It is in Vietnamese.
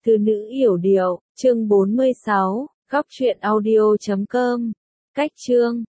Từ nữ yểu điệu, chương 46, góc truyện audio.com. Cách chương